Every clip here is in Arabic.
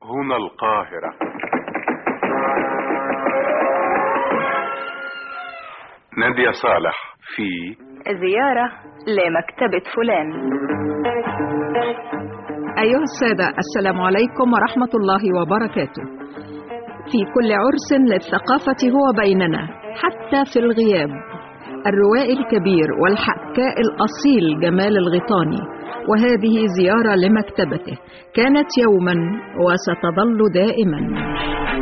هنا القاهرة. نادية صالح في زيارة لمكتبة فلان. أيها السادة، السلام عليكم ورحمة الله وبركاته. في كل عرس للثقافة هو بيننا حتى في الغياب، الروائي الكبير والحكاء الأصيل جمال الغيطاني، وهذه زيارة لمكتبته كانت يوما وستظل دائما.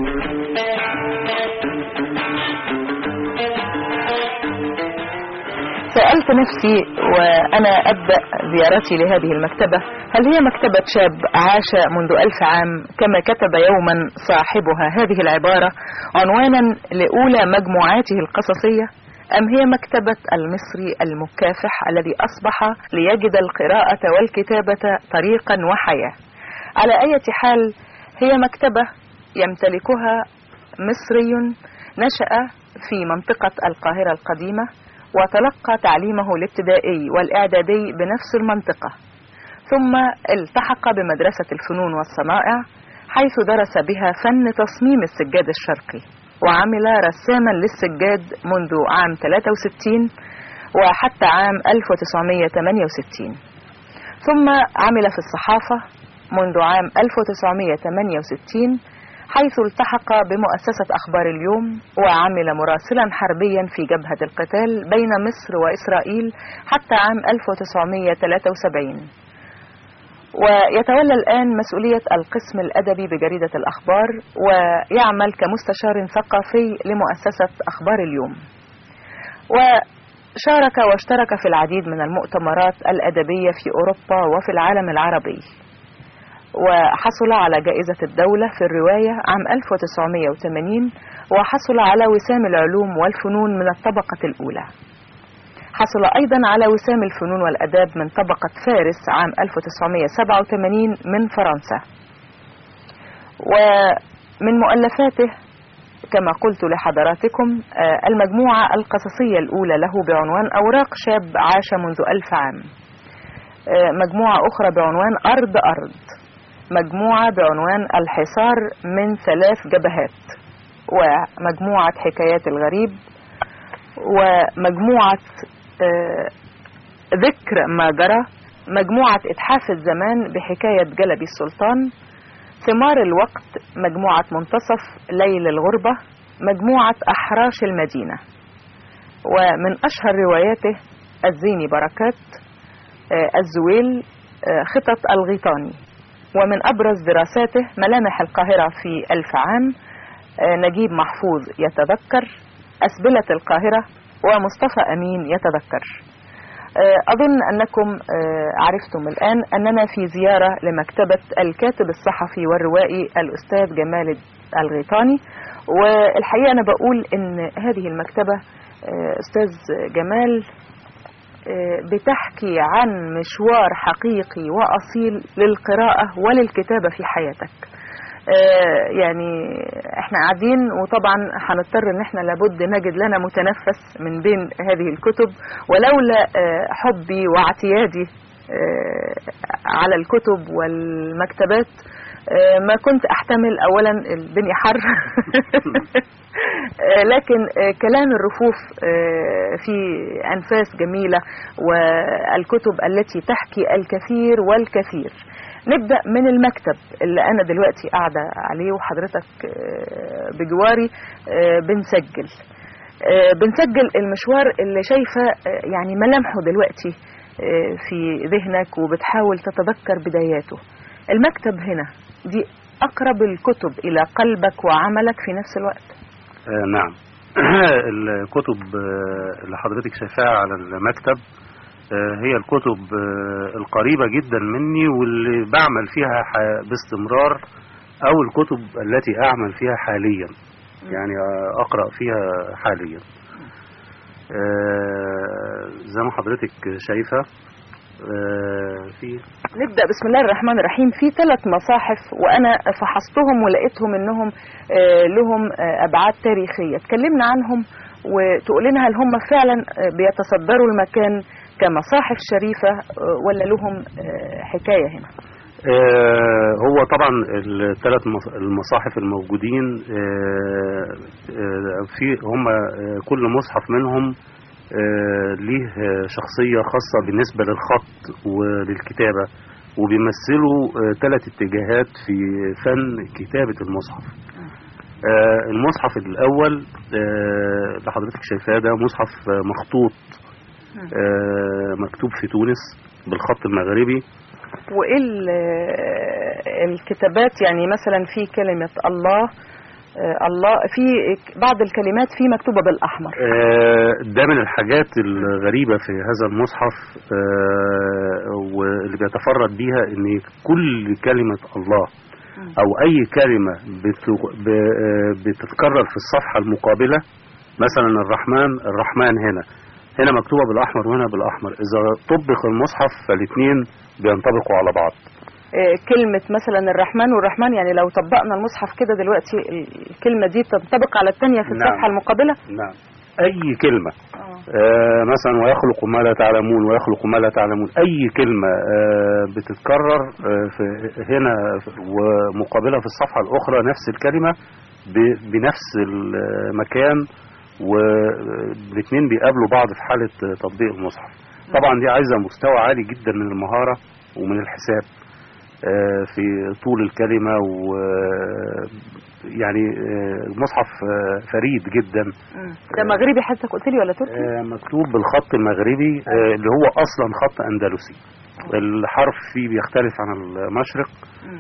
سألت نفسي وأنا أبدأ زيارتي لهذه المكتبة، هل هي مكتبة شاب عاش منذ 1000 عام كما كتب يوما صاحبها هذه العبارة عنوانا لأولى مجموعاته القصصية، أم هي مكتبة المصري المكافح الذي أصبح ليجد القراءة والكتابة طريقا وحياة؟ على أي حال هي مكتبة يمتلكها مصري نشأ في منطقة القاهرة القديمة وتلقى تعليمه الابتدائي والإعدادي بنفس المنطقة، ثم التحق بمدرسة الفنون والصنائع حيث درس بها فن تصميم السجاد الشرقي، وعمل رساما للسجاد منذ عام 63 وحتى عام 1968، ثم عمل في الصحافة منذ عام 1968 حيث التحق بمؤسسة أخبار اليوم وعمل مراسلا حربيا في جبهة القتال بين مصر وإسرائيل حتى عام 1973، ويتولى الآن مسؤولية القسم الأدبي بجريدة الأخبار، ويعمل كمستشار ثقافي لمؤسسة أخبار اليوم، وشارك واشترك في العديد من المؤتمرات الأدبية في أوروبا وفي العالم العربي، وحصل على جائزة الدولة في الرواية عام 1980، وحصل على وسام العلوم والفنون من الطبقة الأولى. حصل أيضا على وسام الفنون والأداب من طبقة فارس عام 1987 من فرنسا. ومن مؤلفاته كما قلت لحضراتكم المجموعة القصصية الأولى له بعنوان أوراق شاب عاش منذ 1000 عام، مجموعة أخرى بعنوان أرض أرض، مجموعة بعنوان الحصار من 3 جبهات، ومجموعة حكايات الغريب، ومجموعة ذكر ما جرى، مجموعة إتحاف الزمان بحكاية جلبي السلطان، ثمار الوقت، مجموعة منتصف ليل الغربة، مجموعة أحراش المدينة، ومن أشهر رواياته الزيني بركات، الزويل، خطط الغيطاني، ومن أبرز دراساته ملامح القاهرة في 1000 عام، نجيب محفوظ يتذكر، أسبلة القاهرة، ومصطفى أمين يتذكر. أظن أنكم عرفتم الآن أننا في زيارة لمكتبة الكاتب الصحفي والروائي الأستاذ جمال الغيطاني، والحقيقة أنا بقول إن هذه المكتبة أستاذ جمال بتحكي عن مشوار حقيقي وأصيل للقراءة وللكتابة في حياتك. يعني احنا قاعدين وطبعا هنضطر ان احنا لابد نجد لنا متنفس من بين هذه الكتب، ولولا حبي واعتيادي على الكتب والمكتبات ما كنت احتمل اولا الدنيا حر لكن كلام الرفوف في أنفاس جميلة والكتب التي تحكي الكثير والكثير. نبدأ من المكتب اللي أنا دلوقتي قاعدة عليه وحضرتك بجواري بنسجل المشوار اللي شايفة يعني ملامحه دلوقتي في ذهنك وبتحاول تتذكر بداياته. المكتب هنا دي أقرب الكتب إلى قلبك وعملك في نفس الوقت. نعم. الكتب اللي حضرتك شايفاها على المكتب هي الكتب القريبة جدا مني واللي بعمل فيها باستمرار، أو الكتب التي أعمل فيها حاليا، يعني أقرأ فيها حاليا. زي ما حضرتك شايفة نبدأ بسم الله الرحمن الرحيم. في 3 مصاحف وأنا فحصتهم ولقيتهم إنهم لهم أبعاد تاريخية، تكلمنا عنهم وتقول لنا هل هم فعلا بيتصدروا المكان كمصاحف شريفة ولا لهم حكاية هنا؟ هو طبعا الثلاث المصاحف الموجودين في هم كل مصحف منهم ليه شخصية خاصة بالنسبة للخط وللكتابة، وبيمثلوا 3 اتجاهات في فن كتابة المصحف. المصحف الأول اللي حضرتك شايفاه ده مصحف مخطوط مكتوب في تونس بالخط المغربي. وايه الكتابات؟ يعني مثلا في كلمة الله في بعض الكلمات فيه مكتوبة بالأحمر. ده من الحاجات الغريبة في هذا المصحف، واللي بيتفرد بيها ان كل كلمة الله او اي كلمة بتتكرر في الصفحة المقابلة. مثلا الرحمن هنا مكتوبة بالأحمر وهنا بالأحمر. إذا طبق المصحف فالاثنين بينطبقوا على بعض. كلمة مثلا الرحمن والرحمن، يعني لو طبقنا المصحف كده دلوقتي الكلمة دي تنطبق على الثانية في الصفحة المقابلة؟ نعم. أي كلمة مثلا ويخلق ما لا تعلمون ويخلق ما لا تعلمون، أي كلمة بتتكرر هنا ومقابلة في الصفحة الأخرى نفس الكلمة بنفس المكان، والاثنين بيقابلوا بعض في حالة تطبيق المصحف. طبعا دي عايزة مستوى عالي جدا من المهارة ومن الحساب في طول الكلمة، يعني المصحف فريد جدا. ده مغربي حضرتك قلت لي ولا تركي؟ مكتوب بالخط المغربي اللي هو أصلا خط أندلسي. الحرف فيه بيختلف عن المشرق،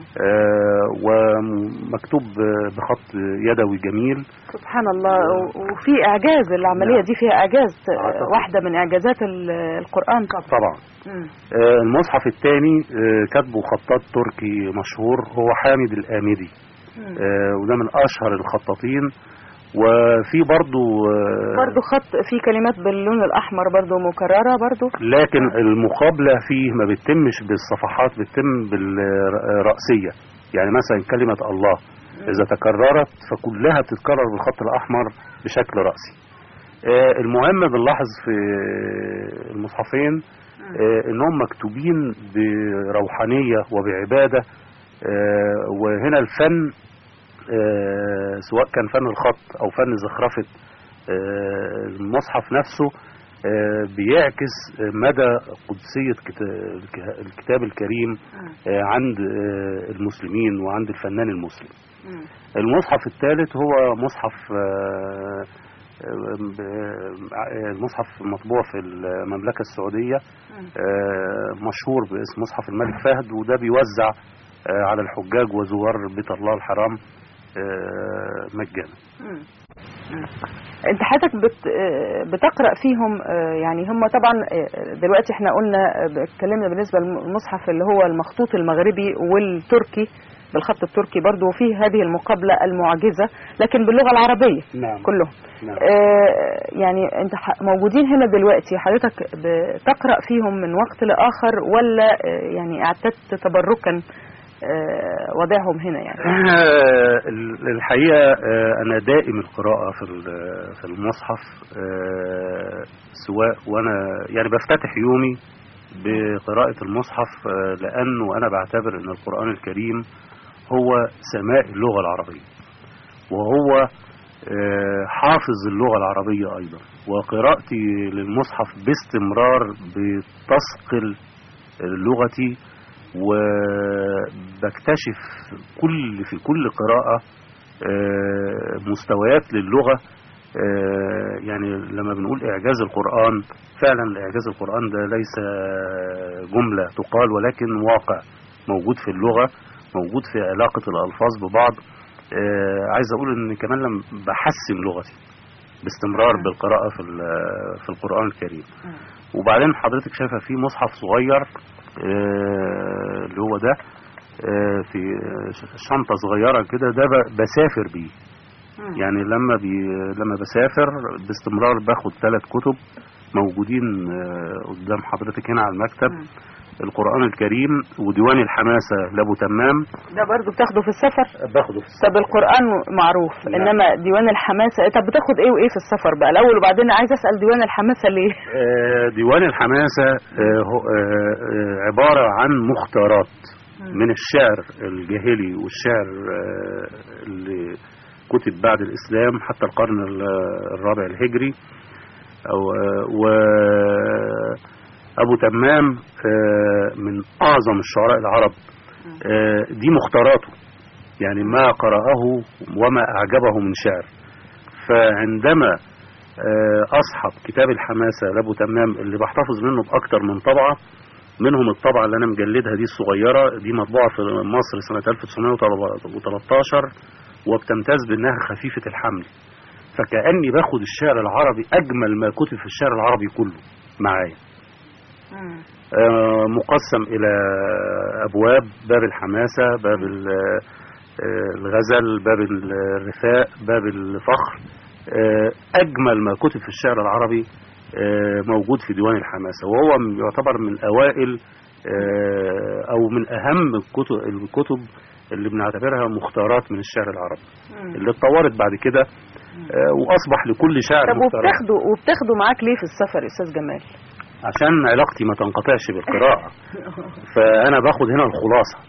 ومكتوب بخط يدوي جميل. سبحان الله. وفي إعجاز، العملية دي فيها إعجاز، واحدة من إعجازات القرآن طبعا. المصحف الثاني كاتبه خطاط تركي مشهور، هو حامد الآمدي، وده من أشهر الخطاطين. وفي برضو خط في كلمات باللون الأحمر برضو مكررة برضو، لكن المقابلة فيه ما بتتمش بالصفحات، بتتم بالرأسية. يعني مثلا كلمة الله إذا تكررت فكلها بتتكرر بالخط الأحمر بشكل رأسي. المهم بنلاحظ في المصحفين إنهم مكتوبين بروحانية وبعبادة، وهنا الفن سواء كان فن الخط أو فن زخرفة المصحف نفسه بيعكس مدى قدسية الكتاب الكريم عند المسلمين وعند الفنان المسلم. المصحف الثالث هو المصحف مطبوع في المملكة السعودية، مشهور باسم مصحف الملك فهد، وده بيوزع على الحجاج وزوار بيت الله الحرام مجانا. انت حضرتك بتقرأ فيهم، يعني هم طبعا دلوقتي احنا اتكلمنا بالنسبة للمصحف اللي هو المخطوط المغربي والتركي بالخط التركي برضو، وفيه هذه المقابلة المعجزة لكن باللغة العربية. نعم. كلهم. نعم. يعني انت موجودين هنا دلوقتي، حضرتك بتقرأ فيهم من وقت لآخر ولا يعني اعتدت تبركا وضعهم هنا؟ يعني الحقيقة أنا دائم القراءة في المصحف، سواء وأنا يعني بفتتح يومي بقراءة المصحف، لأنه أنا بعتبر أن القرآن الكريم هو سماء اللغة العربية، وهو حافظ اللغة العربية أيضا. وقراءتي للمصحف باستمرار بتثقل لغتي، وبكتشف في كل قراءة مستويات للغة. يعني لما بنقول إعجاز القرآن، فعلا إعجاز القرآن ده ليس جملة تقال، ولكن واقع موجود في اللغة، موجود في علاقة الألفاظ ببعض. عايز أقول إن كمان لما بحسن لغتي باستمرار بالقراءة في القرآن الكريم. وبعدين حضرتك شايفة في مصحف صغير اللي هو ده في شنطة صغيرة كده، ده بسافر بيه. يعني لما بسافر باستمرار باخد 3 كتب موجودين قدام حضرتك هنا على المكتب. القرآن الكريم وديوان الحماسة لأبو تمام، ده برضو بتاخده في السفر؟ باخده في السفر. طب القرآن معروف. لا. إنما ديوان الحماسة، طب بتاخد إيه وإيه في السفر بقى الأول، وبعدين عايز أسأل ديوان الحماسة ليه؟ ديوان الحماسة عبارة عن مختارات من الشعر الجاهلي والشعر اللي كتب بعد الإسلام حتى القرن الرابع الهجري، وأبو تمام من أعظم الشعراء العرب. دي مختاراته، يعني ما قرأه وما أعجبه من شعر. فعندما أصحب كتاب الحماسة لأبو تمام اللي بحتفظ منه بأكتر من طبعة، منهم الطبعة اللي أنا مجلدها دي الصغيرة، دي مطبوعة في مصر سنة 1913 وبتمتاز بأنها خفيفة الحمل. فكأني باخد الشعر العربي، أجمل ما كتب في الشعر العربي كله معايا، مقسم إلى أبواب: باب الحماسة، باب الغزل، باب الرثاء، باب الفخر. أجمل ما كتب في الشعر العربي موجود في ديوان الحماسة، وهو يعتبر من أوائل أو من أهم الكتب اللي بنعتبرها مختارات من الشعر العربي، اللي اتطورت بعد كده وأصبح لكل شاعر مختارات. طب وبتاخده معاك ليه في السفر يا أستاذ جمال؟ عشان علاقتي ما تنقطعش بالقراءة. فأنا باخد هنا الخلاصة: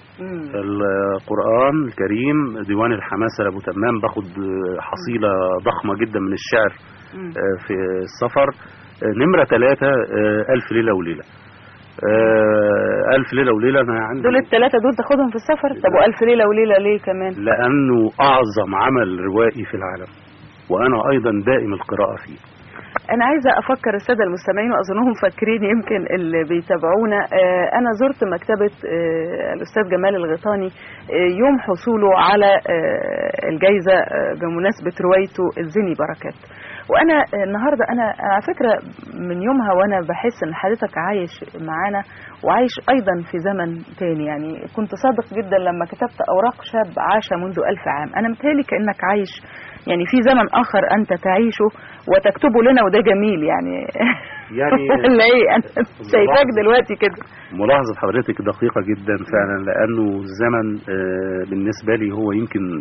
القرآن الكريم، ديوان الحماسة لأبو تمام، باخد حصيلة ضخمة جدا من الشعر في السفر. نمرة 3 ألف ليلة وليلة. ألف ليلة وليلة أنا عندي دول الثلاثة دول تاخدهم في السفر. طب وألف ليلة وليلة ليه كمان؟ لأنه أعظم عمل روائي في العالم، وأنا أيضا دائم القراءة فيه. أنا عايزة أفكر السادة المستمعين وأظنهم فاكرين يمكن اللي بيتابعونا. أنا زرت مكتبة الأستاذ جمال الغيطاني يوم حصوله على الجائزة بمناسبة روايته الزني بركات. وأنا النهاردة أنا على فكرة من يومها وأنا بحس إن حضرتك عايش معانا وعايش أيضا في زمن تاني. يعني كنت صادق جدا لما كتبت أوراق شاب عاش منذ 1000 عام. أنا متهيألي كأنك عايش يعني في زمن آخر أنت تعيشه وتكتبه لنا، وده جميل يعني. لا إيه، أنا شايفاك دلوقتي كده. ملاحظة حضرتك دقيقة جدا فعلا، لأنه الزمن بالنسبة لي هو يمكن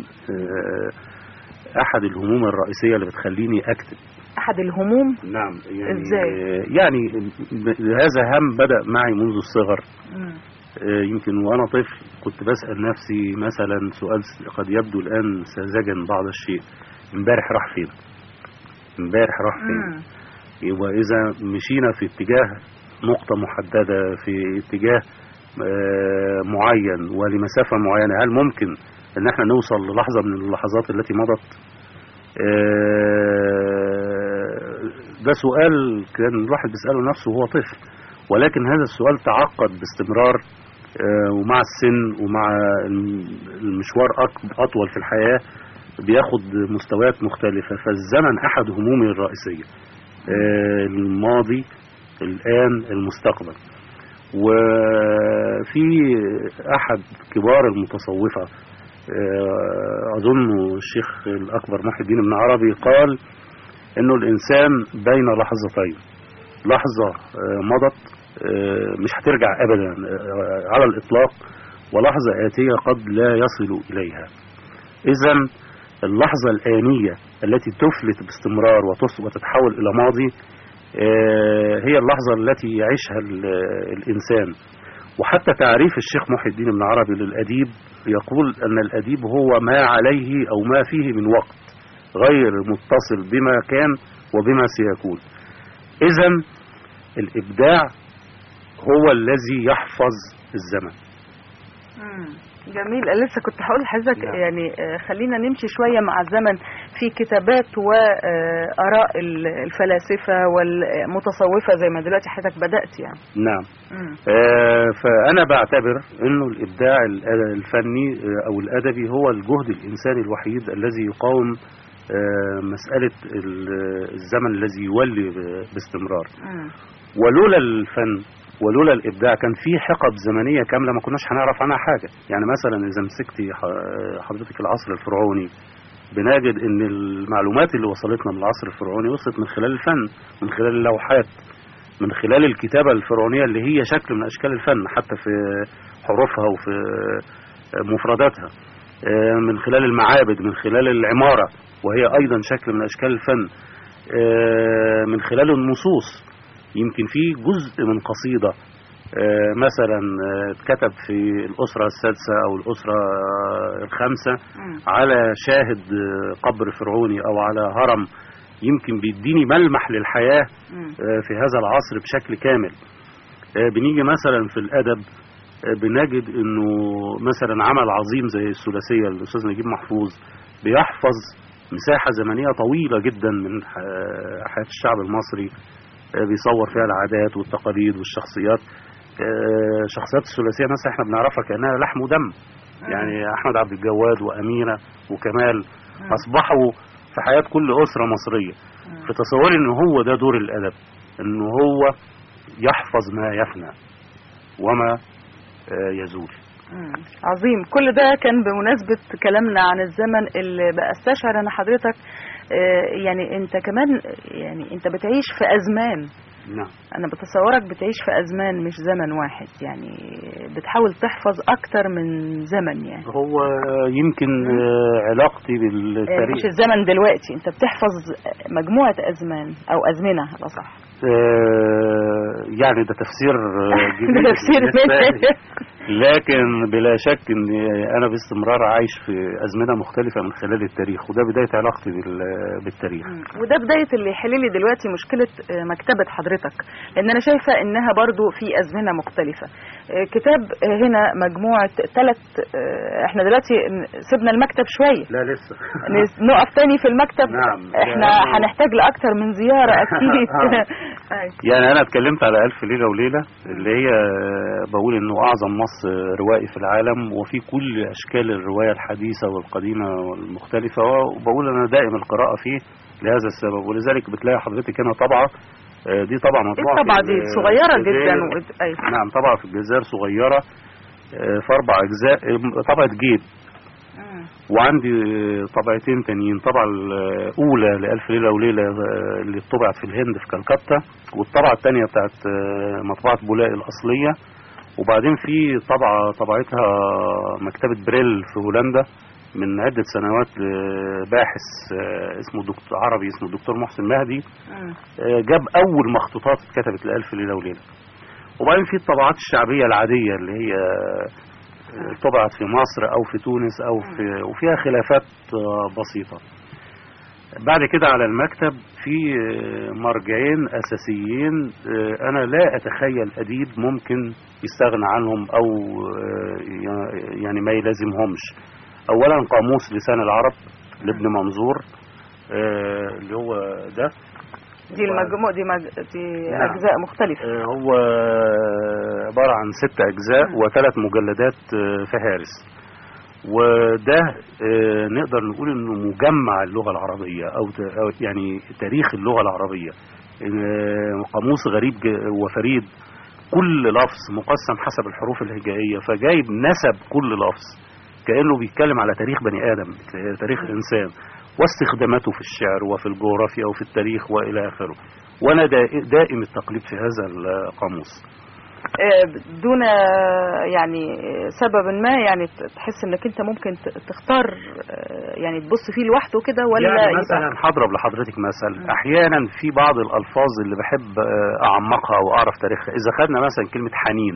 أحد الهموم الرئيسية اللي بتخليني أكتب. أحد الهموم؟ نعم. يعني إزاي؟ يعني هذا هم بدأ معي منذ الصغر. يمكن وأنا طفل كنت بسأل نفسي مثلا سؤال قد يبدو الآن ساذجا بعض الشيء: امبارح راح فين؟ امبارح راح فين؟ يبقى إذا مشينا في اتجاه نقطة محددة، في اتجاه معين ولمسافة معينة، هل ممكن ان احنا نوصل للحظة من اللحظات التي مضت؟ ده سؤال كان الواحد بيسأله نفسه وهو طفل، ولكن هذا السؤال تعقد باستمرار، ومع السن ومع المشوار أطول في الحياة بياخد مستويات مختلفة. فالزمن أحد همومي الرئيسية، الماضي، الآن، المستقبل. وفي أحد كبار المتصوفة أظن الشيخ الأكبر محي الدين ابن عربي قال إنه الإنسان بين لحظتين: لحظة مضت مش هترجع أبدا على الإطلاق، ولحظة آتية قد لا يصل إليها. إذن اللحظة الآنية التي تفلت باستمرار وتتحول إلى ماضي هي اللحظة التي يعيشها الإنسان. وحتى تعريف الشيخ محي الدين ابن عربي للأديب يقول أن الأديب هو ما عليه أو ما فيه من وقت، غير متصل بما كان وبما سيكون. إذن الإبداع هو الذي يحفظ الزمن. جميل. لسه كنت هقول لحضرتك يعني خلينا نمشي شوية مع الزمن في كتابات وآراء الفلاسفة والمتصوفة زي ما دلوقتي حضرتك بدأت يعني. نعم. فأنا بعتبر إنه الإبداع الفني أو الأدبي هو الجهد الإنساني الوحيد الذي يقاوم مسألة الزمن الذي يولي باستمرار. ولولا الفن ولولا الإبداع كان في حقب زمنية كاملة ما كناش هنعرف عنها حاجة. يعني مثلا إذا مسكتي حضرتك العصر الفرعوني بنجد إن المعلومات اللي وصلتنا من العصر الفرعوني وصلت من خلال الفن، من خلال اللوحات، من خلال الكتابة الفرعونية اللي هي شكل من أشكال الفن حتى في حروفها وفي مفرداتها، من خلال المعابد، من خلال العمارة وهي أيضا شكل من أشكال الفن، من خلال النصوص. يمكن في جزء من قصيدة مثلا اتكتب في الأسرة السادسة أو الأسرة الخامسة على شاهد قبر فرعوني أو على هرم يمكن بيديني ملمح للحياة في هذا العصر بشكل كامل. بنيجي مثلا في الأدب بنجد انه مثلا عمل عظيم زي الثلاثية الأستاذ نجيب محفوظ بيحفظ مساحة زمنية طويلة جدا من حياة الشعب المصري، بيصور فيها العادات والتقاليد والشخصيات. شخصيات الثلاثية مثلا احنا بنعرفها كأنها لحم ودم، يعني أحمد عبد الجواد وأميرة وكمال أصبحوا في حياة كل أسرة مصرية. في تصوري ان هو ده دور الأدب، انه هو يحفظ ما يفنى وما يزول. عظيم. كل ده كان بمناسبة كلامنا عن الزمن اللي بقى استشعر أن حضرتك يعني أنت كمان يعني أنت بتعيش في أزمان. نعم. أنا بتصورك بتعيش في أزمان مش زمن واحد، يعني بتحاول تحفظ أكتر من زمن. يعني هو يمكن علاقتي بالتاريخ مش الزمن دلوقتي، أنت بتحفظ مجموعة أزمان أو أزمنة أصح. يعني ده تفسير جديد ده تفسير لكن بلا شك ان انا باستمرار عايش في ازمنه مختلفه من خلال التاريخ، وده بدايه علاقتي بالتاريخ. وده بدايه اللي يحل لي دلوقتي مشكله مكتبه حضرتك، لان انا شايفه انها برضو في ازمنه مختلفه. كتاب هنا مجموعه 3. احنا دلوقتي سيبنا المكتب شويه، لا لسه نقف تاني في المكتب. نعم. احنا هنحتاج لاكتر من زياره اكيد. يعني انا اتكلمت على ألف ليلة وليلة اللي هي بقول انه اعظم نص روائي في العالم، وفي كل اشكال الرواية الحديثة والقديمة والمختلفة، وبقول انا دائم القراءة فيه لهذا السبب. ولذلك بتلاقي حضرتك هنا طبعة، دي طبعا مطبوعة الطبعة دي صغيرة جدا. نعم طبعة في الجزائر صغيرة في 4 أجزاء، طبعة جيب. وعندي طبعتين تانيين، طبعة الأولى لألف ليلة وليلة اللي طبعت في الهند في كالكتا، والطبعة الثانية بتاعت مطبعة بولاق الأصلية. وبعدين في طبعتها مكتبة بريل في هولندا من عدة سنوات، باحث اسمه دكتور عربي اسمه الدكتور محسن مهدي، جاب أول مخطوطات اتكتبت لألف ليلة وليلة. وبعدين في الطبعات الشعبية العادية اللي هي طبعت في مصر أو في تونس وفيها خلافات بسيطة. بعد كده على المكتب في مرجعين أساسيين أنا لا أتخيل أديب ممكن يستغنى عنهم أو يعني ما يلازمهمش. أولا قاموس لسان العرب لابن منظور اللي هو ده، دي المجموع دي نعم. أجزاء مختلفة. هو عبارة عن 6 أجزاء و3 مجلدات فهارس. وده نقدر نقول انه مجمع اللغة العربية او يعني تاريخ اللغة العربية. قاموس غريب وفريد، كل لفظ مقسم حسب الحروف الهجائية، فجايب نسب كل لفظ كأنه بيتكلم على تاريخ بني آدم، تاريخ إنسان، واستخداماته في الشعر وفي الجغرافيا وفي التاريخ وإلى آخره. وأنا دائم التقليد في هذا القاموس دون يعني سبب ما، يعني تحس انك انت ممكن تختار يعني تبص فيه لوحده كده، ولا يعني مثلا هضرب لحضرتك مثلا احيانا في بعض الالفاظ اللي بحب اعمقها واعرف تاريخها. اذا خدنا مثلا كلمة حنين،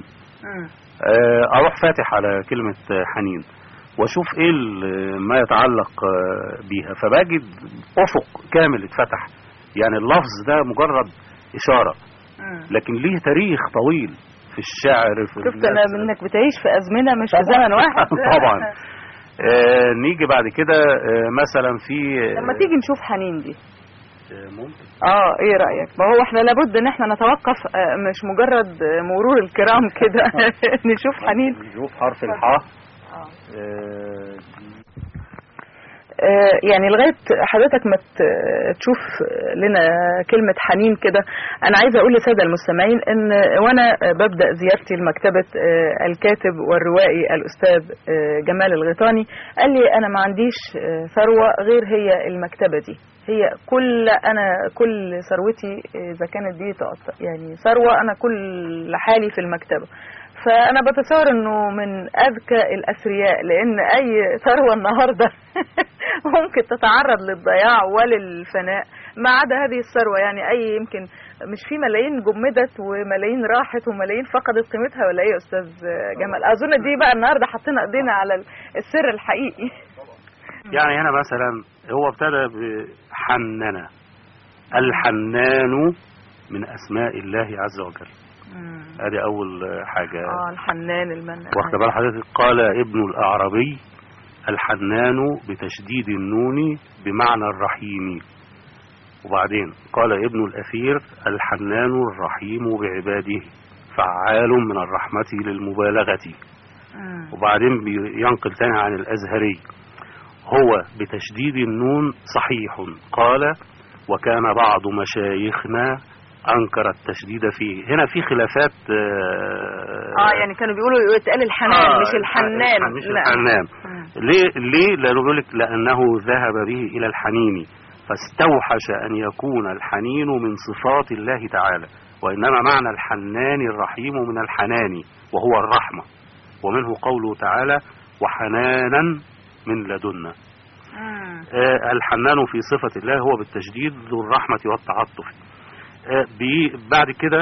اروح فاتح على كلمة حنين واشوف ايه ما يتعلق بيها، فبجد افق كامل اتفتح. يعني اللفظ ده مجرد اشارة لكن ليه تاريخ طويل في الشعر. شفت انا منك بتعيش في ازمنه مش في زمن واحد. طبعا. نيجي بعد كده مثلا في لما تيجي نشوف حنين دي ممكن ايه رايك؟ ما هو احنا لابد ان احنا نتوقف، مش مجرد مرور الكرام كده. نشوف حنين، نشوف حرف الحاء. يعني لغاية حضرتك ما تشوف لنا كلمة حنين كده، أنا عايزة أقول لسادة المستمعين إن وأنا ببدأ زيارتي لمكتبة الكاتب والروائي الأستاذ جمال الغيطاني، قال لي أنا ما عنديش ثروة غير هي المكتبة دي، هي كل ثروتي إذا كانت دي يعني ثروة، أنا كل حالي في المكتبة. فأنا بتصور أنه من أذكى الأثرياء، لأن أي ثروة النهاردة ممكن تتعرض للضياع وللفناء ما عدا هذه الثروة. يعني أي يمكن مش في ملايين جمدت وملايين راحت وملايين فقدت قيمتها ولا ايه يا استاذ جمال؟ اظن دي بقى النهارده حطينا ايدينا على السر الحقيقي. يعني هنا مثلا هو ابتدى بحننا، الحنان من اسماء الله عز وجل. ادي اول حاجه. الحنان المنان. واخد بال حضرتك؟ قال ابن الاعرابي الحنان بتشديد النون بمعنى الرحيم. وبعدين قال ابن الاثير الحنان الرحيم بعباده، فعال من الرحمه للمبالغه. وبعدين بينقل تاني عن الازهري هو بتشديد النون صحيح. قال وكان بعض مشايخنا أنكر التشديد فيه. هنا في خلافات. يعني كانوا بيقولوا يتقال الحنان مش الحنان. مش الحنان. ليه؟ لأنه بيقول لك لأنه ذهب به إلى الحنين فاستوحش أن يكون الحنين من صفات الله تعالى، وإنما معنى الحنان الرحيم من الحنان وهو الرحمة، ومنه قوله تعالى وحنانا من لدنا. الحنان في صفة الله هو بالتشديد ذو الرحمة والتعطف. بعد كده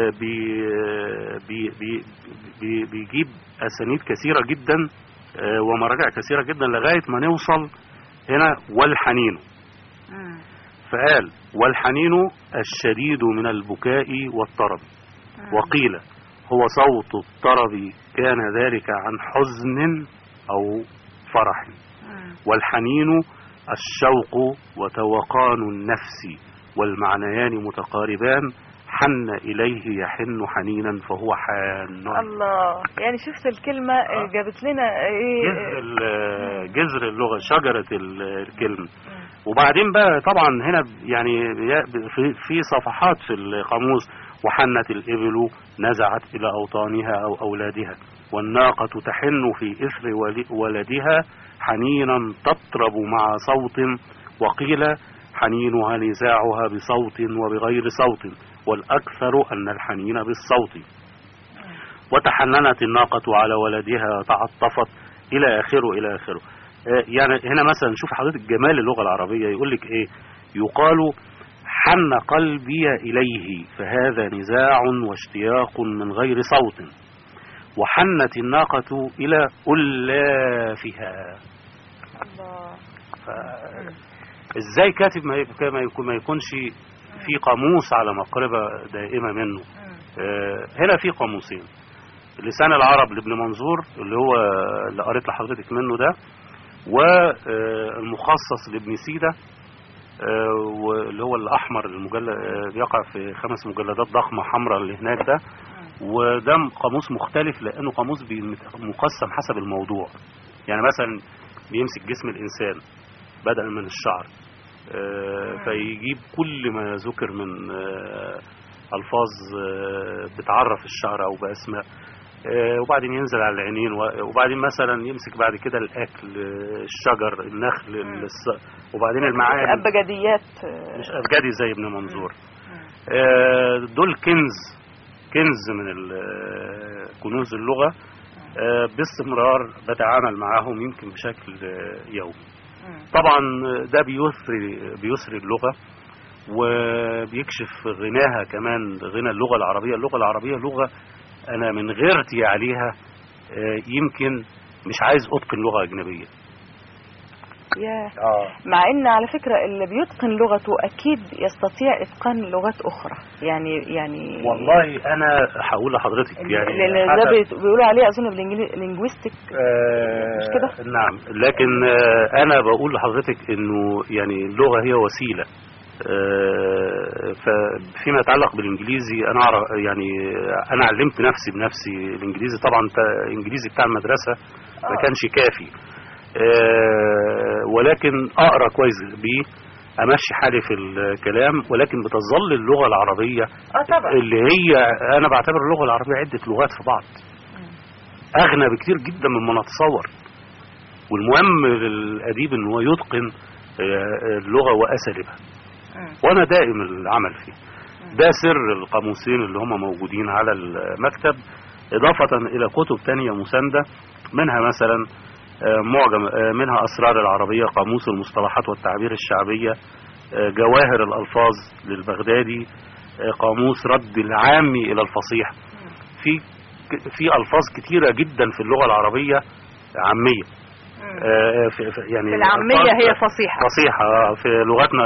بيجيب أسانيد كثيرة جدا ومراجع كثيرة جدا لغاية ما نوصل هنا والحنين. فقال والحنين الشديد من البكاء والطرب. وقيل هو صوت الطرب كان ذلك عن حزن أو فرح. والحنين الشوق وتوقان النفس، والمعنيان متقاربان. حن إليه يحن حنينا فهو حان. الله، يعني شفت الكلمة جابت لنا ايه؟ جذر اللغة، شجرة الكلمة. وبعدين بقى طبعا هنا يعني في صفحات في القاموس وحنت الإبل نزعت إلى أوطانها أو أولادها، والناقة تحن في إثر ولدها حنينا تطرب مع صوت. وقيل حنينها نزاعها بصوت وبغير صوت، والأكثر أن الحنين بالصوت. وتحننت الناقة على ولدها تعطفت إلى آخره إلى آخره. يعني هنا مثلا شوف حضرتك جمال اللغة العربية، يقول لك إيه؟ يقال حن قلبي إليه، فهذا نزاع واشتياق من غير صوت. وحنت الناقة إلى ألافها. ازاي كاتب ما يكونش في قاموس على مقربة دائمة منه؟ هنا في قاموسين، لسان العرب لابن منظور اللي قريت لحضرتك منه ده، والمخصص لابن سيدة واللي هو الأحمر المجلد بيقع في 5 مجلدات ضخمة حمراء اللي هناك ده. وده قاموس مختلف لأنه قاموس مقسم حسب الموضوع. يعني مثلا بيمسك جسم الإنسان بدءا من الشعر، فيجيب كل ما ذكر من ألفاظ بتعرف الشعر أو بأسماء، وبعدين ينزل على العينين، وبعدين مثلا يمسك بعد كده الأكل، الشجر، النخل، وبعدين المعاني. أبجديات مش أبجدي زي ابن منظور. دول كنز من كنوز اللغة. باستمرار بتعامل معاهم يمكن بشكل يومي. طبعا ده بيسري اللغة وبيكشف غناها كمان، غنى اللغة العربية. اللغة العربية لغة أنا من غيرتي عليها يمكن مش عايز أتقن لغة أجنبية. مع ان على فكرة اللي بيتقن لغته اكيد يستطيع اتقان لغات اخرى. يعني والله انا هقول لحضرتك يعني ده بيقولوا عليه اظن بالانجليزي مش كده؟ نعم، لكن انا بقول لحضرتك انه يعني اللغة هي وسيلة. ففيما يتعلق بالانجليزي انا اعرف، يعني انا علمت نفسي بنفسي الانجليزي. طبعا الانجليزي بتاع المدرسة ما كانش كافي، ولكن اقرا كويس بيه، امشي حالي في الكلام. ولكن بتظل اللغه العربيه طبعا اللي هي انا بعتبر اللغه العربيه عده لغات في بعض، اغنى بكتير جدا مما نتصور. والمهم للاديب ان هو يتقن اللغه واساليبها، وانا دائم العمل فيه. ده سر القاموسين اللي هم موجودين على المكتب، اضافه الى كتب تانية مسانده، منها مثلا معجم، منها أسرار العربية، قاموس المصطلحات والتعبير الشعبية، جواهر الألفاظ للبغدادي، قاموس رد العامي الى الفصيح. في الفاظ كتيره جدا في اللغه العربيه عاميه، يعني في العاميه هي فصيحه في لغتنا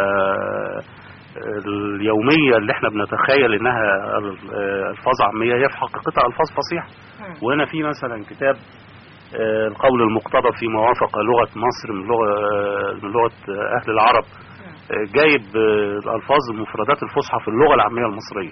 اليوميه اللي احنا بنتخيل انها الفاظ عاميه، هي في حقيقتها الفاظ فصيحه. وهنا في مثلا كتاب القول المقتضب في موافق لغه مصر من لغه اهل العرب، جايب الالفاظ المفردات الفصحى في اللغه العاميه المصريه.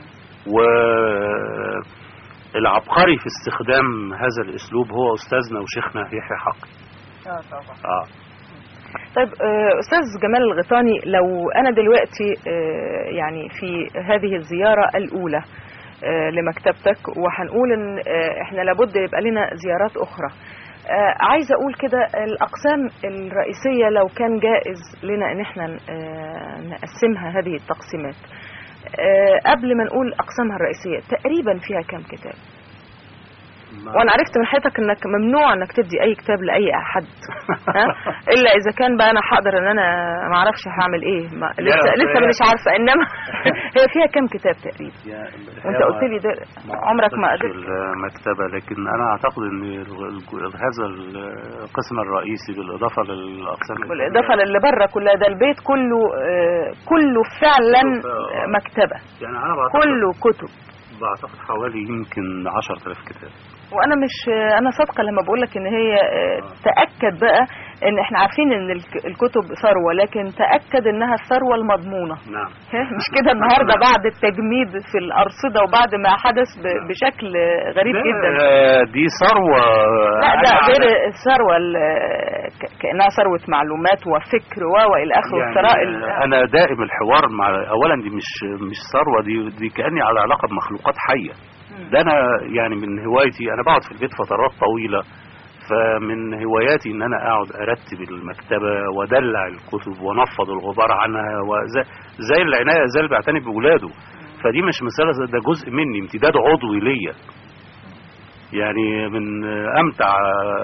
والعبقري في استخدام هذا الاسلوب هو استاذنا وشيخنا يحيى حقي. طبعا. طيب استاذ جمال الغيطاني، لو انا دلوقتي يعني في هذه الزياره الاولى لمكتبتك، وهنقول ان احنا لابد يبقى لنا زيارات اخرى، عايزه اقول كده الاقسام الرئيسيه لو كان جائز لنا ان احنا نقسمها هذه التقسيمات، قبل ما نقول اقسامها الرئيسيه تقريبا فيها كام كتاب؟ وانا عرفت من حضرتك انك ممنوع انك تدي اي كتاب لاي احد الا اذا كان بقى انا هقدر ان انا ما اعرفش هعمل ايه، لسه مش عارفه، انما هي فيها كام كتاب تقريبا؟ وانت قلت لي ده عمرك ما قدرت المكتبه، لكن انا اعتقد ان هذا القسم الرئيسي بالاضافه للاقسام بالاضافه للي بره كلها، ده البيت كله فعلا مكتبه، يعني انا كله كتب، بعتقد حوالي يمكن 10,000 كتاب. وانا انا صادقه لما بقول لك ان هي تاكد بقى ان احنا عارفين ان الكتب ثروه، لكن تاكد انها الثروه المضمونه. نعم. مش كده النهارده بعد التجميد في الارصده وبعد ما حدث بشكل غريب جدا. دي ثروه. لا ده غير الثروه كانها ثروه معلومات وفكر والى اخره. يعني والثراء انا دائم الحوار مع، اولا دي مش ثروه، دي كاني على علاقه بمخلوقات حيه. ده انا يعني من هوايتي، انا بقعد في البيت فترات طويله، فمن هواياتي ان انا اقعد ارتب المكتبه وادلع الكتب وانفض الغبار عنها، زي العنايه، زي اللي بيعتني باولاده. فدي مش مساله، ده جزء مني، امتداد عضوي ليا، يعني من امتع.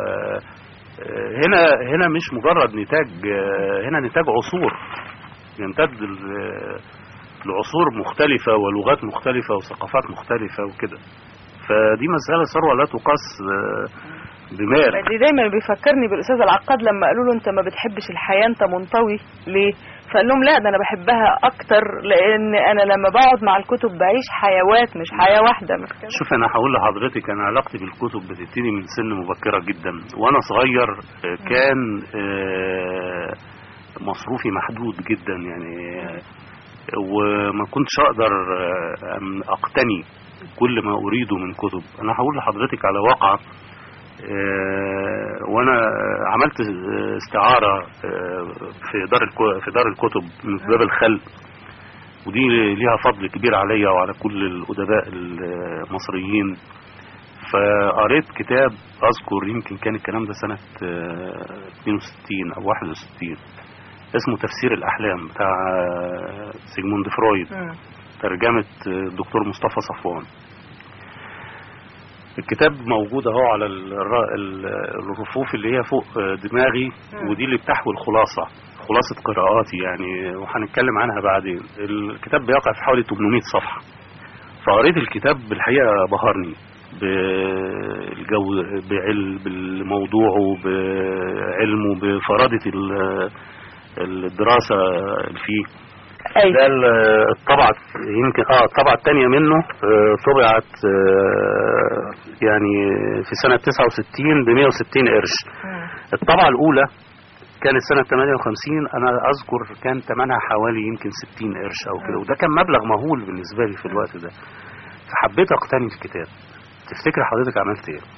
هنا مش مجرد نتاج، هنا نتاج عصور يمتد لعصور مختلفة ولغات مختلفة وثقافات مختلفة وكده. فدي مسألة ثروة لا تقاس بمال. دي دايما بيفكرني بالأستاذ العقاد لما قالوا له انت ما بتحبش الحياة، انت منطوي ليه؟ فقال لهم لا، ده انا بحبها اكتر لان انا لما بقعد مع الكتب بعيش حيوات مش حياة واحدة. شوف انا هقول لحضرتك، انا علاقتي بالكتب بتبتدي من سن مبكرة جدا. وانا صغير كان مصروفي محدود جدا يعني، وما كنتش اقدر اقتني كل ما اريده من كتب. انا هقول لحضرتك على واقعة، وانا عملت استعارة في دار الكتب من باب الخل، ودي ليها فضل كبير عليا وعلى كل الادباء المصريين. فقريت كتاب، اذكر يمكن كان الكلام ده سنة 62 او 61، اسمه تفسير الأحلام بتاع سيجموند فرويد، ترجمة الدكتور مصطفى صفوان. الكتاب موجود اهو على الرفوف اللي هي فوق دماغي، ودي اللي بتحوي خلاصة قراءاتي يعني، وهنتكلم عنها بعدين. الكتاب بيقع في حوالي 800 صفحة. فقريت الكتاب بالحقيقة بهرني بالجو، بموضوعه، بعلمه، بفرادة الدراسة اللي فيه. ده الطبعة يمكن الطبعة الثانية منه طبعت يعني في سنة 69 ب160 قرش. الطبعة الأولى كانت سنة 58، أنا أذكر كان ثمنها حوالي يمكن 60 قرش أو كده، وده كان مبلغ مهول بالنسبة لي في الوقت ده. فحبيت أقتني الكتاب. تفتكر حضرتك عملت إيه؟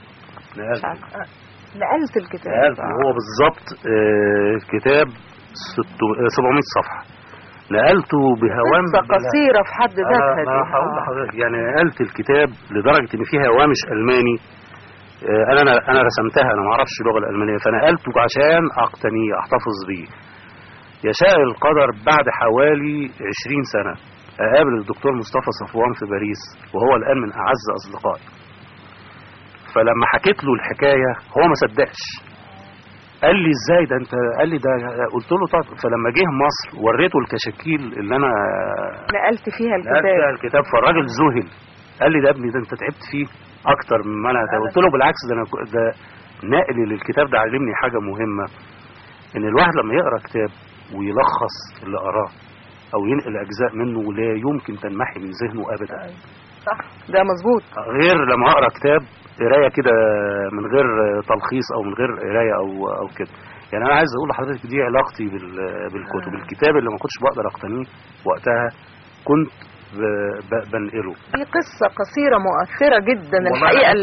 نقلت الكتاب. هو بالظبط كتاب 700 صفحة، نقلته بهوام قصيرة في حد ذاتها. أنا هقول لحضرتك يعني نقلت الكتاب لدرجة إن فيها هوامش ألماني. أنا رسمتها، أنا ما أعرفش اللغة الألمانية، فنقلته عشان أقتنيه أحتفظ بيه. يشاء القدر بعد حوالي 20 سنة أقابل الدكتور مصطفى صفوان في باريس، وهو الآن من أعز أصدقائي. فلما حكيت له الحكاية هو ما صدقش، قال لي ازاي ده انت؟ قال لي ده. قلت له طب. فلما جه مصر وريته الكشاكيل اللي انا نقلت فيها الكتاب، فالراجل ذهل. قال لي ده ابني ده انت تعبت فيه اكتر مما انا. قلت له بالعكس، ده نقلي للكتاب ده علمني حاجه مهمه، ان الواحد لما يقرا كتاب ويلخص اللي قراه او ينقل اجزاء منه لا يمكن تنمحي من ذهنه ابدا. صح، ده مظبوط. غير لما اقرا كتاب قرايه كده من غير تلخيص او من غير قرايه او كده. يعني انا عايز اقول لحضرتك دي علاقتي بالكتب. الكتاب اللي ما كنتش بقدر اقتنيه وقتها كنت بنقله. دي قصة قصيرة مؤثرة جدا الحقيقة.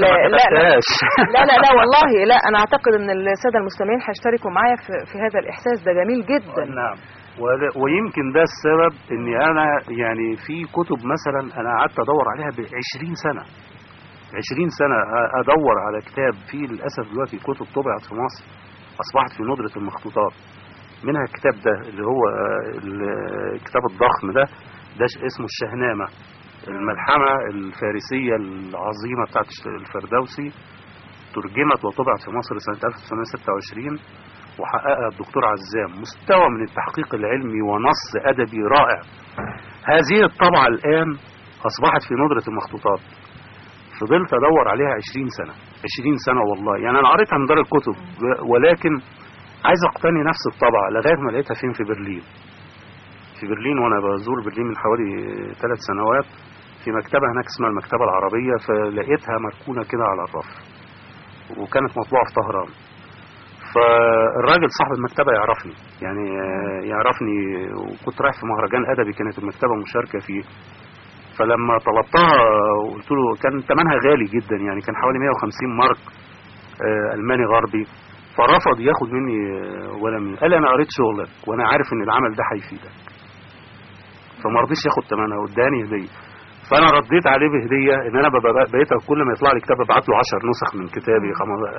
لا والله لا، أنا أعتقد أن السادة المستمعين هيشتركوا معايا في هذا الإحساس ده جميل جدا. نعم، ويمكن ده السبب أني أنا يعني في كتب مثلا أنا قعدت أدور عليها ب20 سنة 20 سنة أدور على كتاب. فيه للأسف دلوقتي كتب طبعت في مصر أصبحت في ندرة المخطوطات، منها الكتاب ده اللي هو الكتاب الضخم ده اسمه الشهنامة، الملحمة الفارسية العظيمة بتاعت الفردوسي، ترجمت وطبعت في مصر سنة 1926 وحققها الدكتور عزام. مستوى من التحقيق العلمي ونص أدبي رائع. هذه الطبعة الآن أصبحت في ندرة المخطوطات. فضلت أدور عليها 20 سنة 20 سنة والله. يعني أنا قريتها من دار الكتب، ولكن عايز أقتني نفس الطبعة لغاية ما لقيتها فين؟ في برلين. في برلين، وانا بزور برلين من حوالي 3 سنوات في مكتبة هناك اسمها المكتبة العربية، فلقيتها مركونة كده على الرف وكانت مطبوعة في طهران. فالراجل صاحب المكتبة يعرفني، يعني يعرفني، وكنت رايح في مهرجان أدبي كانت المكتبة مشاركة فيه. فلما طلبتها وقلت له كان ثمنها غالي جدا، يعني كان حوالي 150 مارك ألماني غربي، فرفض ياخد مني ولا مني. قال لي أنا قريت شغلك وأنا عارف إن العمل ده هيفيدك، فما رضيش ياخد ثمنها واداني هديه. فانا رديت عليه بهديه ان انا بقيت كل ما يطلع لي كتاب ابعت له 10 نسخ من كتابي.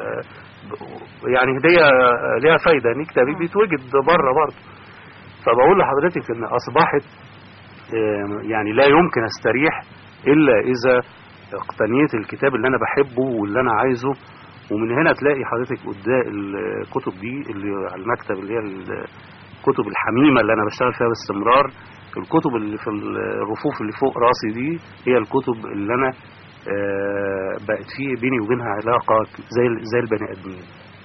يعني هديه ليها فايده ان كتابي بيتوجد بره برضه. فبقول لحضرتك ان اصبحت يعني لا يمكن استريح الا اذا اقتنيت الكتاب اللي انا بحبه واللي انا عايزه. ومن هنا تلاقي حضرتك قدام الكتب دي اللي على المكتب، اللي هي الكتب الحميمه اللي انا بشتغل فيها باستمرار. الكتب اللي في الرفوف اللي فوق راسي دي هي الكتب اللي انا بقت فيه بيني وبينها علاقة زي البني ادمين.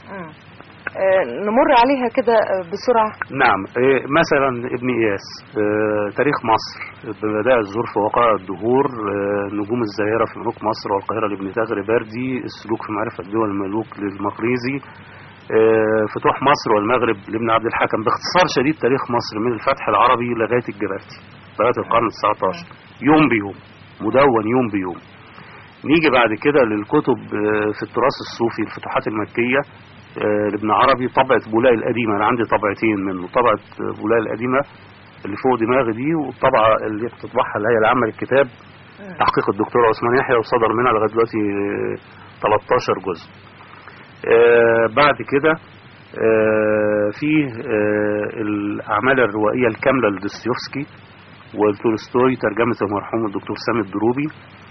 نمر عليها كده بسرعة. نعم، مثلا ابن إياس، تاريخ مصر، بدائع الظهور في وقائع الدهور، نجوم الزاهرة في ملوك مصر والقاهرة لابن تغرباردي، السلوك في معرفة دول الملوك للمقريزي، فتوح مصر والمغرب لابن عبد الحكم. باختصار شديد تاريخ مصر من الفتح العربي لغاية الجبرتي لغاية القرن ال19 يوم بيوم، مدون يوم بيوم. نيجي بعد كده للكتب في التراث الصوفي، الفتوحات المكية لابن عربي، طبعة بولاء القديمة. أنا عندي طبعتين منه، طبعة بولاء القديمة اللي فوق دماغي دي، والطبعة اللي بتطبعها الهيئة العامة للكتاب تحقيق الدكتور عثمان يحيى، وصدر منها لغاية دلوقتي 13 جزء. بعد كده في الأعمال الروائية الكاملة لدوستويفسكي وتولستوي، ترجمة المرحوم الدكتور سامي الدروبي.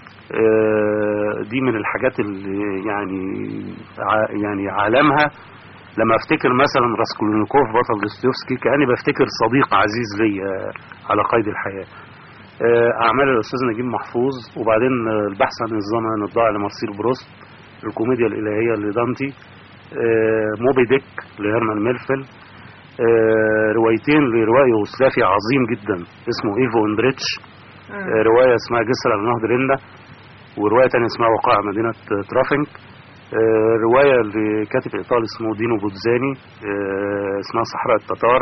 دي من الحاجات اللي يعني عالمها لما افتكر مثلا راسكولنيكوف بطل دوستويفسكي كأني بفتكر صديق عزيز لي على قيد الحياة. أعمال الأستاذ نجيب محفوظ، وبعدين البحث عن الزمن الضائع لمارسيل بروست، الكوميديا الإلهية لدانتي، موبي ديك لهيرمان ميلفيل، روايتين لروائي يوغوسلافي عظيم جدا اسمه ايفو اندريتش، رواية اسمها جسر على نهر ريندا، ورواية تانية اسمها وقائع مدينة ترافنك، رواية لكاتب ايطالي اسمه دينو بوتزاني اسمها صحراء التتار،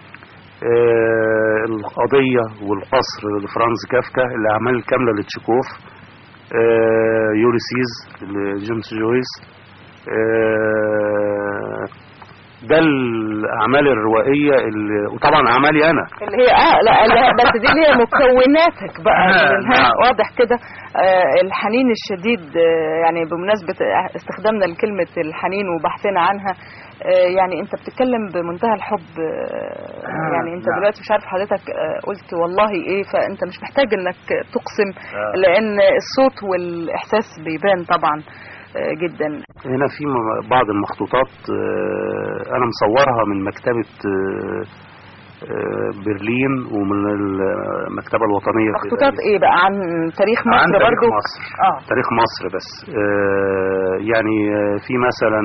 القضية والقصر لفرانز كافكا، الأعمال الكاملة لتشيكوف، يوليسيز لجيمس جويس. ده الأعمال الروائية وطبعا أعمالي أنا اللي هي لا بس دي اللي هي مكوناتك بقى. واضح كده الحنين الشديد، يعني بمناسبة استخدامنا لكلمة الحنين وبحثنا عنها، يعني انت بتتكلم بمنتهى الحب. يعني انت دلوقتي مش عارف حضرتك قلت والله ايه، فانت مش محتاج انك تقسم لان الصوت والاحساس بيبان طبعا. جدا. هنا في بعض المخطوطات أنا مصورها من مكتبة برلين ومن المكتبة الوطنية. مخطوطات ايه بقى؟ عن تاريخ مصر؟ عن تاريخ برضو مصر. تاريخ مصر بس. يعني في مثلا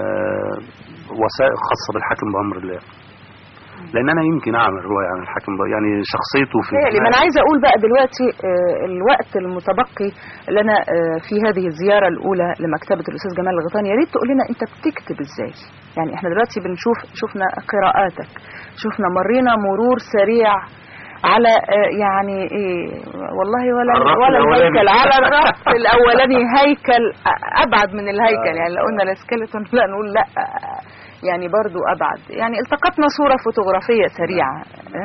وثائق خاصة بالحاكم بأمر الله، لان انا يمكن اعمل روايه عن الحاكم يعني شخصيته في ما انا عايزه اقول بقى دلوقتي الوقت المتبقي لنا في هذه الزياره الاولى لمكتبه الاستاذ جمال الغيطاني، يا ريت تقول لنا انت بتكتب ازاي؟ يعني احنا دلوقتي شفنا قراءاتك، شفنا مرينا مرور سريع على يعني ايه والله ولا الهيكل، على الرف الاولاني هيكل ابعد من الهيكل. يعني لو قلنا الاسكيلتون لا نقول لا، يعني برضو أبعد. يعني التقطنا صورة فوتوغرافية سريعة.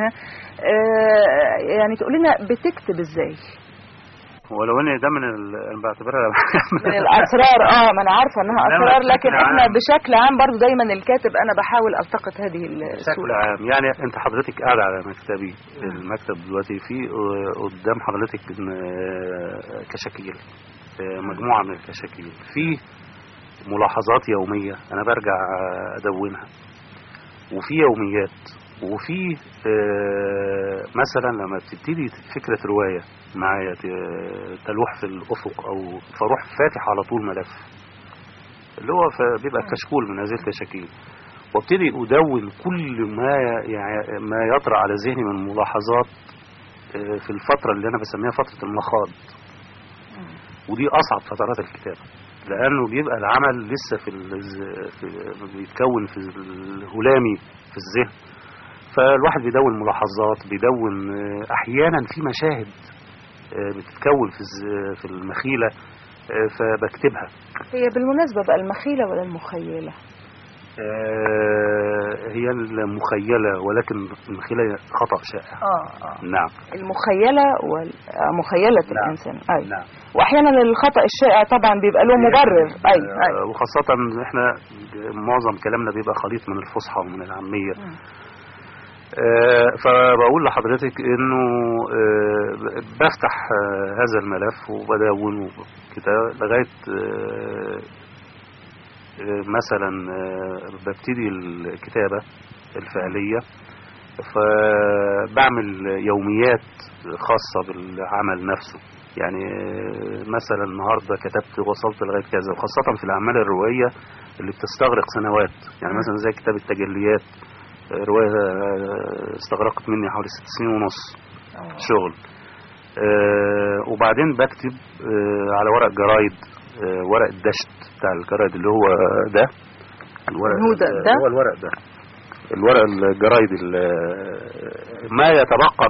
يعني تقول لنا بتكتب ازاي؟ ولو ان ده من بعتبرها من الاسرار. ما انا عارفه انها اسرار، لكن احنا بشكل عام برضو دايما الكاتب انا بحاول التقط هذه الصورة بشكل عام. يعني انت حضرتك قاعده على مكتبي، المكتب دلوقتي في قدام حضرتك كشاكيل، مجموعه من الكشاكيل، في ملاحظات يومية أنا برجع أدونها، وفي يوميات، وفي مثلا لما بتبتدي فكرة رواية معايا تلوح في الأفق أو فاروح فاتح على طول ملف اللي هو بيبقى كشكول من هذه الكشاكيل، وابتدي أدون كل ما يطرأ على ذهني من ملاحظات في الفترة اللي أنا بسميها فترة المخاض. ودي أصعب فترات الكتابة، لأنه بيبقى العمل لسه بيتكون في الهلامي في الذهن، فالواحد بيدون ملاحظات، بيدون أحيانا في مشاهد بتتكون في المخيلة فبكتبها. هي بالمناسبة بقى المخيلة ولا المخيلة؟ هي المخيلة، ولكن المخيلة خطأ شائع. نعم. المخيلة ومخيلة الإنسان. أي. نعم. وأحيانا الخطأ الشائع طبعا بيبقى له مبرر. أي. وخاصة احنا معظم كلامنا بيبقى خليط من الفصحى ومن العامية. فبقول لحضرتك انه بفتح هذا الملف وبدونه كده لغاية مثلا ببتدي الكتابة الفعلية، فبعمل يوميات خاصة بالعمل نفسه. يعني مثلا النهاردة كتبت وصلت لغاية كذا، وخاصة في الأعمال الروائية اللي بتستغرق سنوات. يعني مثلا زي كتاب التجليات، رواية استغرقت مني حوالي 6 سنين ونص شغل. وبعدين بكتب على ورق جرايد، ورق الدشت بتاع الجرايد اللي هو ده الورق ده هو الورق ده، الورق الجرايد ما يتبقى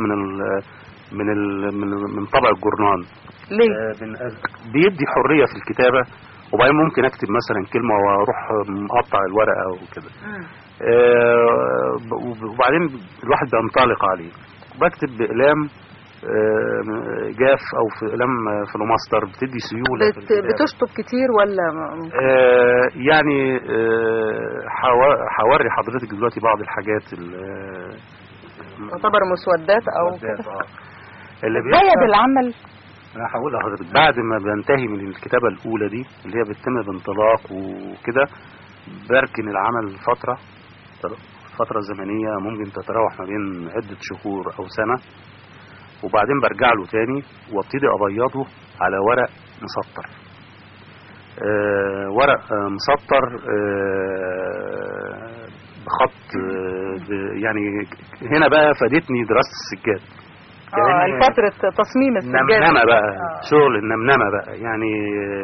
من طبع الجورنال. ليه؟ بيدي حرية في الكتابة، وبعدين ممكن اكتب مثلا كلمة واروح مقطع الورقة او كده. وبعدين الواحد بينطلق عليه، بكتب بإقلام جاف او في اقلام فلوماستر بتدي سيوله. بتشطب كتير ولا يعني هوري حضرتك دلوقتي بعض الحاجات تعتبر مسودات او اللي بيد العمل. انا هقول لحضرتك بعد ما بنتهي من الكتابه الاولى دي اللي هي بتتم بانطلاق وكده، بركن العمل فتره زمنيه ممكن تتراوح ما بين عده شهور او سنه، وبعدين برجع له تاني وابتدي ابيضه على ورق مسطر. ورق مسطر بخط يعني هنا بقى فادتني دراسة السجاد. فترة تصميم السجاد. النمنمة بقى شغل النمنمة بقى يعني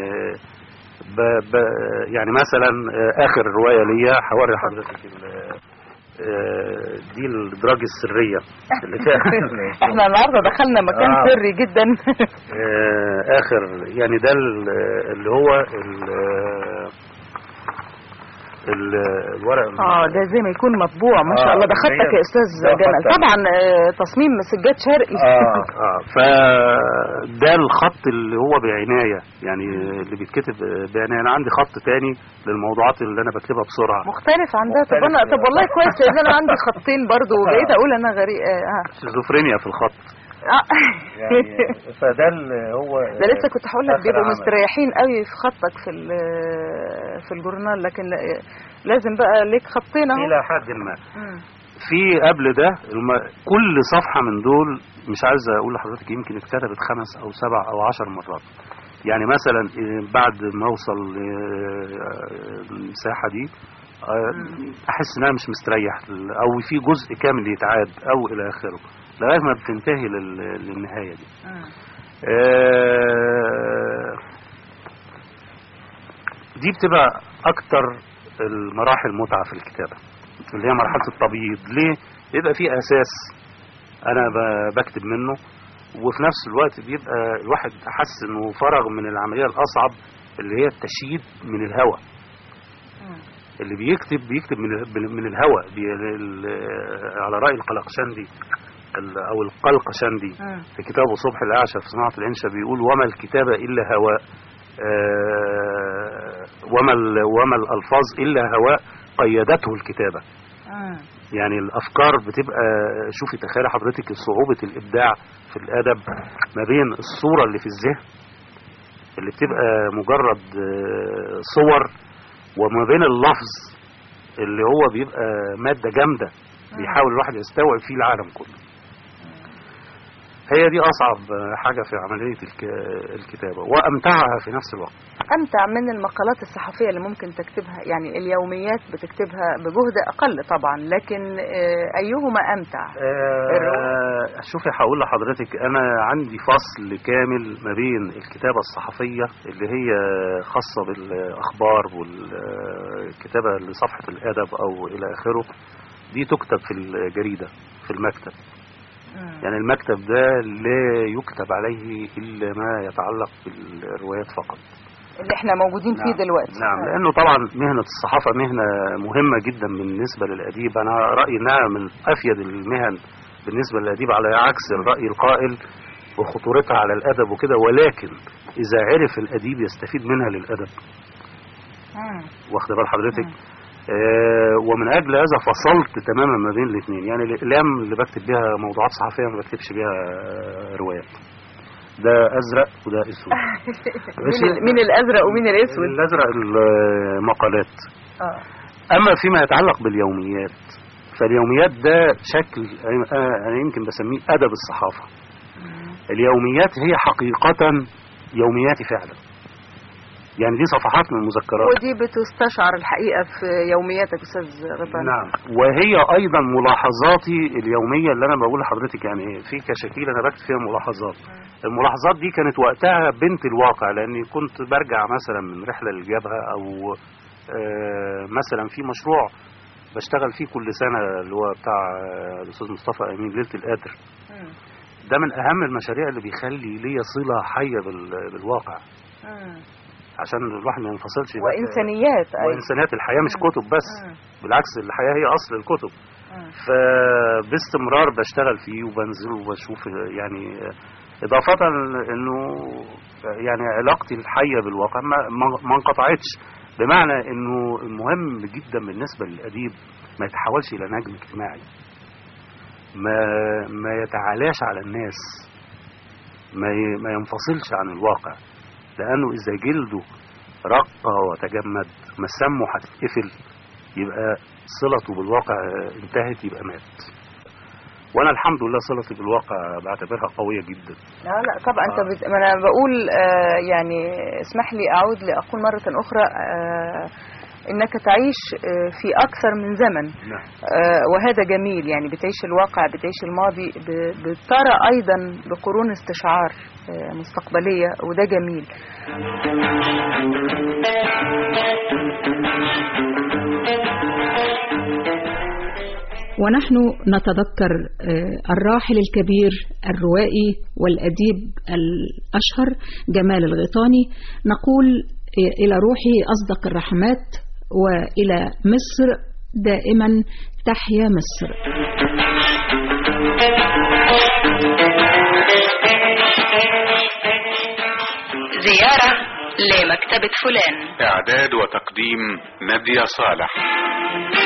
يعني مثلا اخر رواية ليا هوري حضرتك دي الدراج السرية احنا النهاردة دخلنا مكان سري جدا. اخر يعني ده اللي هو الورق ده زي ما يكون مطبوع ما شاء الله. ده خطك يا استاذ جمال طبعا، تصميم سجاد شرقي. فده الخط اللي هو بعناية، يعني اللي بيتكتب بعناية. انا عندي خط تاني للموضوعات اللي انا بكتبها بسرعة مختلف عن ده. طب والله كويس، لان انا عندي خطين برضو وبقيت اقول انا غريب. شيزوفرينيا في الخط. يعني فده اللي هو ده لسه كنت هقول لك بيبقوا مستريحين قوي في خطك في الجورنال، لكن لازم بقى ليك خطين اهو الى حد ما. في قبل ده كل صفحة من دول مش عايز اقول لحضرتك يمكن اتكتبت 5 أو 7 أو 10 مرات. يعني مثلا بعد ما اوصل المساحة دي احس ان انا مش مستريح، او في جزء كامل يتعاد او الى اخره لغايه ما بتنتهي للنهايه دي. دي بتبقى اكتر المراحل متعه في الكتابه، اللي هي مرحله التبييض. ليه؟ يبقى في اساس انا بكتب منه، وفي نفس الوقت بيبقى الواحد حس انه فرغ من العمليه الاصعب اللي هي التشييد من الهواء. اللي بيكتب من الهواء على رأي القلقشندي او القلقشندي في كتابه صبح الأعشى في صناعة الإنشاء بيقول: وما الكتابة إلا هواء، وما الألفاظ إلا هواء قيدته الكتابة. يعني الأفكار بتبقى، شوفي تخيل حضرتك صعوبة الإبداع في الأدب ما بين الصورة اللي في الذهن اللي بتبقى مجرد صور، وما بين اللفظ اللي هو بيبقى مادة جامدة بيحاول الواحد يستوعب فيه العالم كله. هي دي أصعب حاجة في عملية الكتابة، وأمتعها في نفس الوقت. أمتع من المقالات الصحفية اللي ممكن تكتبها، يعني اليوميات بتكتبها بجهد أقل طبعا، لكن أيهما أمتع؟ شوفي هقول لحضرتك، أنا عندي فصل كامل ما بين الكتابة الصحفية اللي هي خاصة بالأخبار والكتابة لصفحة الأدب أو إلى آخره، دي تكتب في الجريدة في المكتب. يعني المكتب ده لا يكتب عليه إلا ما يتعلق بالروايات فقط، اللي احنا موجودين فيه دلوقتي. نعم، لأنه طبعا مهنة الصحافة مهنة مهمة جدا بالنسبة للأديب. أنا رأيي إنها من أفيد المهن بالنسبة للأديب، على عكس الرأي القائل وخطورتها على الأدب وكده، ولكن إذا عرف الأديب يستفيد منها للأدب. واخد بال حضرتك؟ ومن أجل هذا فصلت تماما ما بين الاثنين. يعني الأقلام اللي بكتب بيها موضوعات صحفية ما بكتبش بيها روايات. ده أزرق وده أسود. مين الأزرق ومين الأسود؟ الأزرق المقالات. أما فيما يتعلق باليوميات، فاليوميات ده شكل أنا يمكن بسميه أدب الصحافة. اليوميات هي حقيقة يومياتي فعلا، يعني دي صفحات من المذكرات، ودي بتستشعر الحقيقة في يومياتك أستاذ غطان. نعم، وهي أيضا ملاحظاتي اليومية اللي أنا بقول لحضرتك. يعني في كشاكيل أنا بكتب فيها ملاحظات. الملاحظات دي كانت وقتها بنت الواقع، لأني كنت برجع مثلا من رحلة للجبهة، أو مثلا في مشروع بشتغل فيه كل سنة اللي هو بتاع الأستاذ مصطفى أمين ليلة القدر. ده من أهم المشاريع اللي بيخلي لي صلة حية بالواقع، عشان الواحد ما ينفصلش. وإنسانيات الحياة مش كتب بس، بالعكس الحياة هي أصل الكتب. فباستمرار بشتغل فيه وبنزل وبشوف، يعني إضافة إنه يعني علاقتي الحية بالواقع ما انقطعتش، بمعنى إنه المهم جدا بالنسبة للأديب ما يتحولش إلى نجم اجتماعي، ما يتعالاش على الناس، ما ينفصلش عن الواقع، لأنه إذا جلده رقة وتجمد مسامه هتتقفل، يبقى صلته بالواقع انتهت، يبقى مات. وأنا الحمد لله صلتي بالواقع بعتبرها قوية جدا. لا طبعا أنت ما أنا بقول يعني اسمح لي أعود لأقول مرة أخرى إنك تعيش في أكثر من زمن. نعم. وهذا جميل، يعني بتعيش الواقع، بتعيش الماضي، بترى أيضا بقرون استشعار مستقبلية، وده جميل. ونحن نتذكر الراحل الكبير الروائي والأديب الأشهر جمال الغيطاني، نقول إلى روحي أصدق الرحمات، وإلى مصر دائما تحيا مصر. زيارة لمكتبة فلان. إعداد وتقديم نادية صالح.